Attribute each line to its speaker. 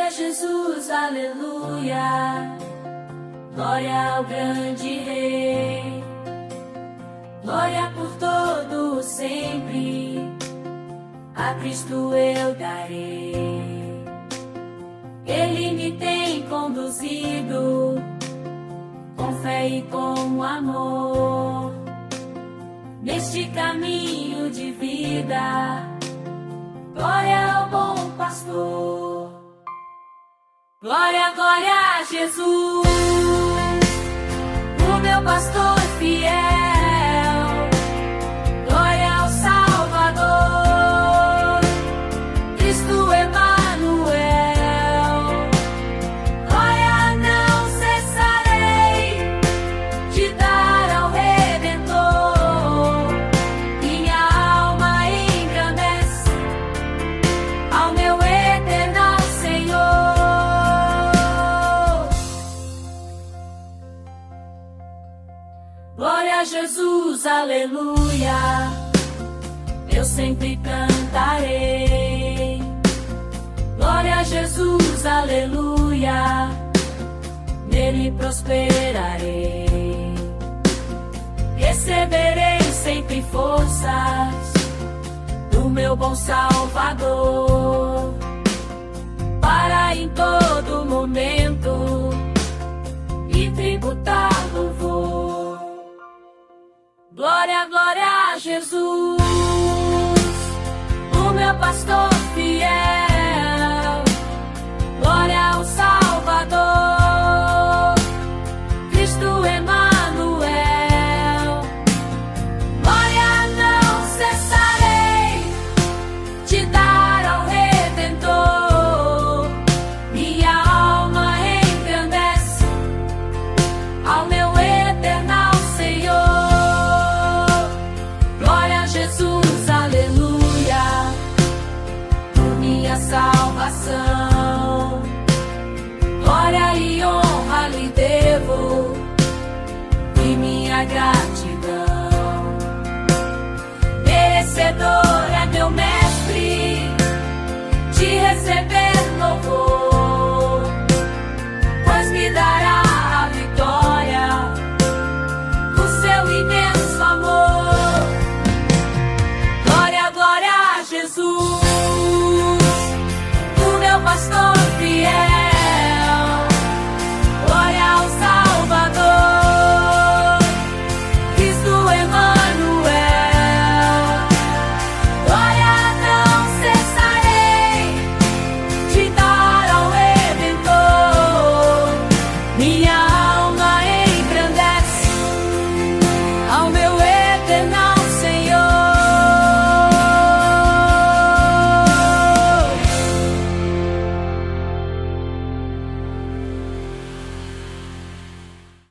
Speaker 1: Glória a Jesus, aleluia. Glória ao grande Rei. Glória por todo sempre. A Cristo eu darei. Ele me tem conduzido com fé e com amor neste caminho de vida. Glória ao bom pastor. Glória, glória a Jesus, o meu pastor fiel. Glória ao Salvador, Cristo Emanuel. Glória, não cessarei de dar ao Redentor. Minha alma engrandece ao meu eterno Senhor. Glória a Jesus, aleluia, eu sempre cantarei. Glória a Jesus, aleluia, nele prosperarei. Receberei sempre forças do meu bom Salvador, para em todo momento lhe tributar louvor. Glória, glória a Jesus, o meu pastor fiel.